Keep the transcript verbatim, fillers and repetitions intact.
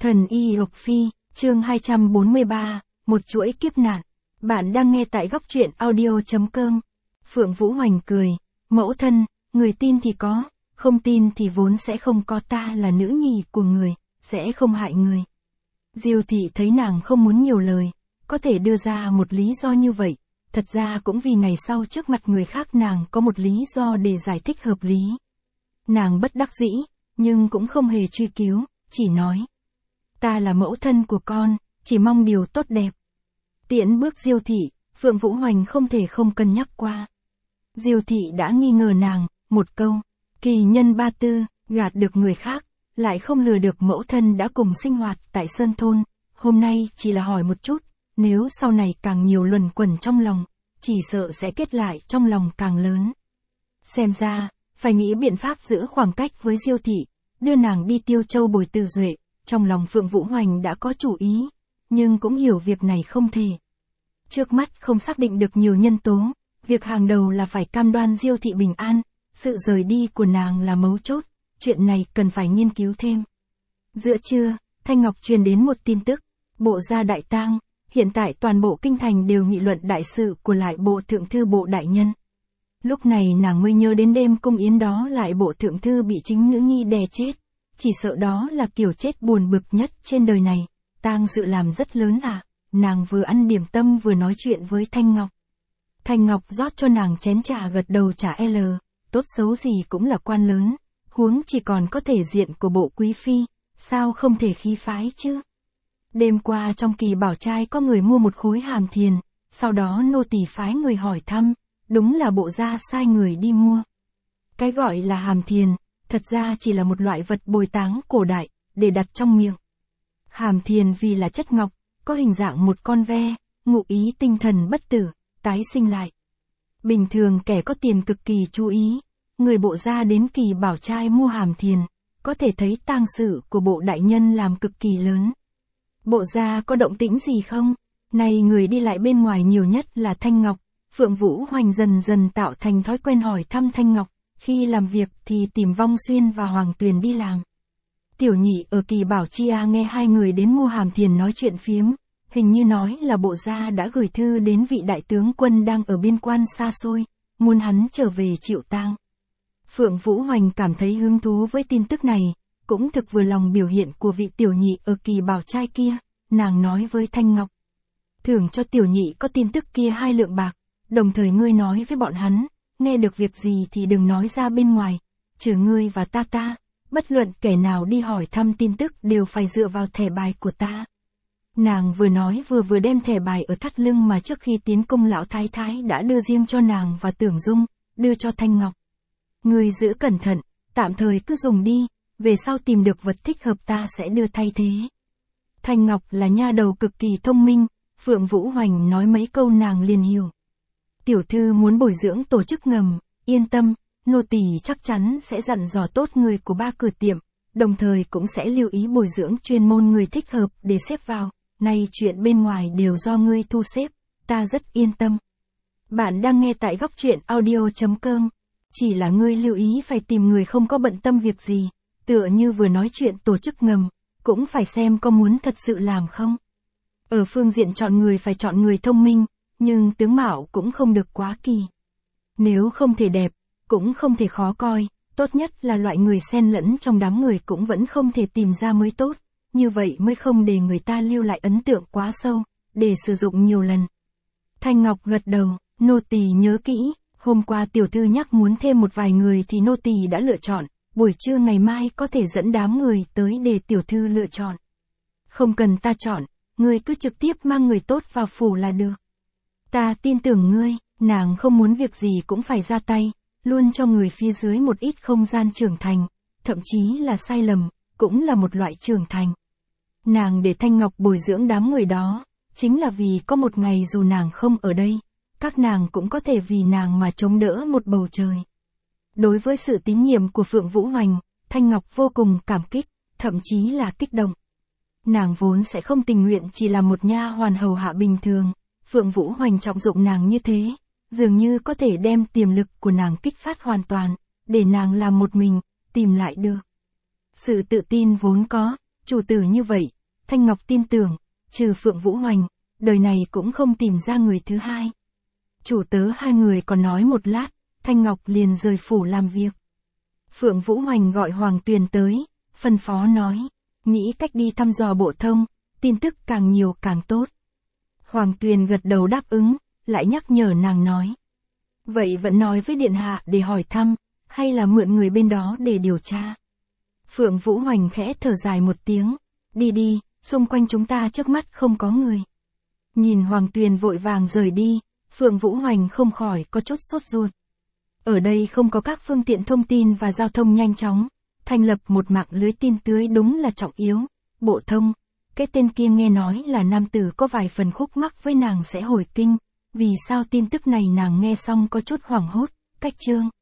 Thần Y Lộc Phi, chương hai trăm bốn mươi ba, một chuỗi kiếp nạn. Bạn đang nghe tại góc truyện audio chấm com. Phượng Vũ Hoành cười, mẫu thân, người tin thì có, không tin thì vốn sẽ không có, ta là nữ nhi của người, sẽ không hại người. Diêu thị thấy nàng không muốn nhiều lời, có thể đưa ra một lý do như vậy, thật ra cũng vì ngày sau trước mặt người khác nàng có một lý do để giải thích hợp lý. Nàng bất đắc dĩ, nhưng cũng không hề truy cứu, chỉ nói. Ta là mẫu thân của con, chỉ mong điều tốt đẹp. Tiễn bước Diêu thị, Phượng Vũ Hoành không thể không cân nhắc qua. Diêu thị đã nghi ngờ nàng, một câu, kỳ nhân ba tư, gạt được người khác, lại không lừa được mẫu thân đã cùng sinh hoạt tại Sơn Thôn, hôm nay chỉ là hỏi một chút, nếu sau này càng nhiều luẩn quẩn trong lòng, chỉ sợ sẽ kết lại trong lòng càng lớn. Xem ra, phải nghĩ biện pháp giữ khoảng cách với Diêu thị, đưa nàng đi Tiêu Châu bồi từ duệ. Trong lòng Phượng Vũ Hoành đã có chủ ý, nhưng cũng hiểu việc này không thể. Trước mắt không xác định được nhiều nhân tố, việc hàng đầu là phải cam đoan Diêu thị bình an, sự rời đi của nàng là mấu chốt, chuyện này cần phải nghiên cứu thêm. Giữa trưa, Thanh Ngọc truyền đến một tin tức, bộ gia đại tang, hiện tại toàn bộ kinh thành đều nghị luận đại sự của lại bộ thượng thư bộ đại nhân. Lúc này nàng mới nhớ đến đêm cung yến đó lại bộ thượng thư bị chính nữ nhi đè chết. Chỉ sợ đó là kiểu chết buồn bực nhất trên đời này, tang sự làm rất lớn à, nàng vừa ăn điểm tâm vừa nói chuyện với Thanh Ngọc. Thanh Ngọc rót cho nàng chén trà gật đầu trả L, tốt xấu gì cũng là quan lớn, huống chỉ còn có thể diện của bộ quý phi, sao không thể khí phái chứ. Đêm qua trong Kỳ Bảo trai có người mua một khối hàm thiền, sau đó nô tỳ phái người hỏi thăm, đúng là bộ gia sai người đi mua. Cái gọi là hàm thiền, thật ra chỉ là một loại vật bồi táng cổ đại, để đặt trong miệng. Hàm thiền vì là chất ngọc, có hình dạng một con ve, ngụ ý tinh thần bất tử, tái sinh lại. Bình thường kẻ có tiền cực kỳ chú ý, người bộ gia đến Kỳ Bảo trai mua hàm thiền, có thể thấy tang sự của bộ đại nhân làm cực kỳ lớn. Bộ gia có động tĩnh gì không? Này người đi lại bên ngoài nhiều nhất là Thanh Ngọc, Phượng Vũ Hoành dần dần tạo thành thói quen hỏi thăm Thanh Ngọc. Khi làm việc thì tìm Vong Xuyên và Hoàng Tuyền đi làm. Tiểu Nhị ở Kỳ Bảo Chia nghe hai người đến mua hàm thiền nói chuyện phiếm, hình như nói là bộ gia đã gửi thư đến vị đại tướng quân đang ở biên quan xa xôi, muốn hắn trở về chịu tang. Phượng Vũ Hoành cảm thấy hứng thú với tin tức này, cũng thực vừa lòng biểu hiện của vị Tiểu Nhị ở Kỳ Bảo trai kia, nàng nói với Thanh Ngọc. Thưởng cho Tiểu Nhị có tin tức kia hai lượng bạc, đồng thời ngươi nói với bọn hắn. Nghe được việc gì thì đừng nói ra bên ngoài, trừ ngươi và ta ta, bất luận kẻ nào đi hỏi thăm tin tức đều phải dựa vào thẻ bài của ta. Nàng vừa nói vừa vừa đem thẻ bài ở thắt lưng mà trước khi tiến cung lão thái thái đã đưa riêng cho nàng và Tưởng Dung, đưa cho Thanh Ngọc. Ngươi giữ cẩn thận, tạm thời cứ dùng đi, về sau tìm được vật thích hợp ta sẽ đưa thay thế. Thanh Ngọc là nha đầu cực kỳ thông minh, Phượng Vũ Hoành nói mấy câu nàng liền hiểu. Tiểu thư muốn bồi dưỡng tổ chức ngầm, yên tâm, nô tỳ chắc chắn sẽ dặn dò tốt người của ba cửa tiệm, đồng thời cũng sẽ lưu ý bồi dưỡng chuyên môn người thích hợp để xếp vào, nay chuyện bên ngoài đều do ngươi thu xếp, ta rất yên tâm. Bạn đang nghe tại góc truyện audio chấm com, chỉ là ngươi lưu ý phải tìm người không có bận tâm việc gì, tựa như vừa nói chuyện tổ chức ngầm, cũng phải xem có muốn thật sự làm không. Ở phương diện chọn người phải chọn người thông minh, nhưng tướng mạo cũng không được quá kỳ. Nếu không thể đẹp, cũng không thể khó coi, tốt nhất là loại người xen lẫn trong đám người cũng vẫn không thể tìm ra mới tốt, như vậy mới không để người ta lưu lại ấn tượng quá sâu, để sử dụng nhiều lần. Thanh Ngọc gật đầu, nô tỳ nhớ kỹ, hôm qua tiểu thư nhắc muốn thêm một vài người thì nô tỳ đã lựa chọn, buổi trưa ngày mai có thể dẫn đám người tới để tiểu thư lựa chọn. Không cần ta chọn, ngươi cứ trực tiếp mang người tốt vào phủ là được. Ta tin tưởng ngươi, nàng không muốn việc gì cũng phải ra tay, luôn cho người phía dưới một ít không gian trưởng thành, thậm chí là sai lầm, cũng là một loại trưởng thành. Nàng để Thanh Ngọc bồi dưỡng đám người đó, chính là vì có một ngày dù nàng không ở đây, các nàng cũng có thể vì nàng mà chống đỡ một bầu trời. Đối với sự tín nhiệm của Phượng Vũ Hoành, Thanh Ngọc vô cùng cảm kích, thậm chí là kích động. Nàng vốn sẽ không tình nguyện chỉ là một nha hoàn hầu hạ bình thường. Phượng Vũ Hoành trọng dụng nàng như thế, dường như có thể đem tiềm lực của nàng kích phát hoàn toàn, để nàng làm một mình, tìm lại được. Sự tự tin vốn có, Chủ tử như vậy, Thanh Ngọc tin tưởng, trừ Phượng Vũ Hoành, đời này cũng không tìm ra người thứ hai. Chủ tớ hai người còn nói một lát, Thanh Ngọc liền rời phủ làm việc. Phượng Vũ Hoành gọi Hoàng Tuyền tới, phân phó nói, nghĩ cách đi thăm dò bộ thông, tin tức càng nhiều càng tốt. Hoàng Tuyền gật đầu đáp ứng, lại nhắc nhở nàng nói. Vậy vẫn nói với Điện Hạ để hỏi thăm, hay là mượn người bên đó để điều tra. Phượng Vũ Hoành khẽ thở dài một tiếng, đi đi, xung quanh chúng ta trước mắt không có người. Nhìn Hoàng Tuyền vội vàng rời đi, Phượng Vũ Hoành không khỏi có chút sốt ruột. Ở đây không có các phương tiện thông tin và giao thông nhanh chóng, thành lập một mạng lưới tin tưới đúng là trọng yếu. Bộ thông, cái tên kia nghe nói là nam tử có vài phần khúc mắc với nàng sẽ hồi kinh, vì sao tin tức này nàng nghe xong có chút hoảng hốt, cách chương.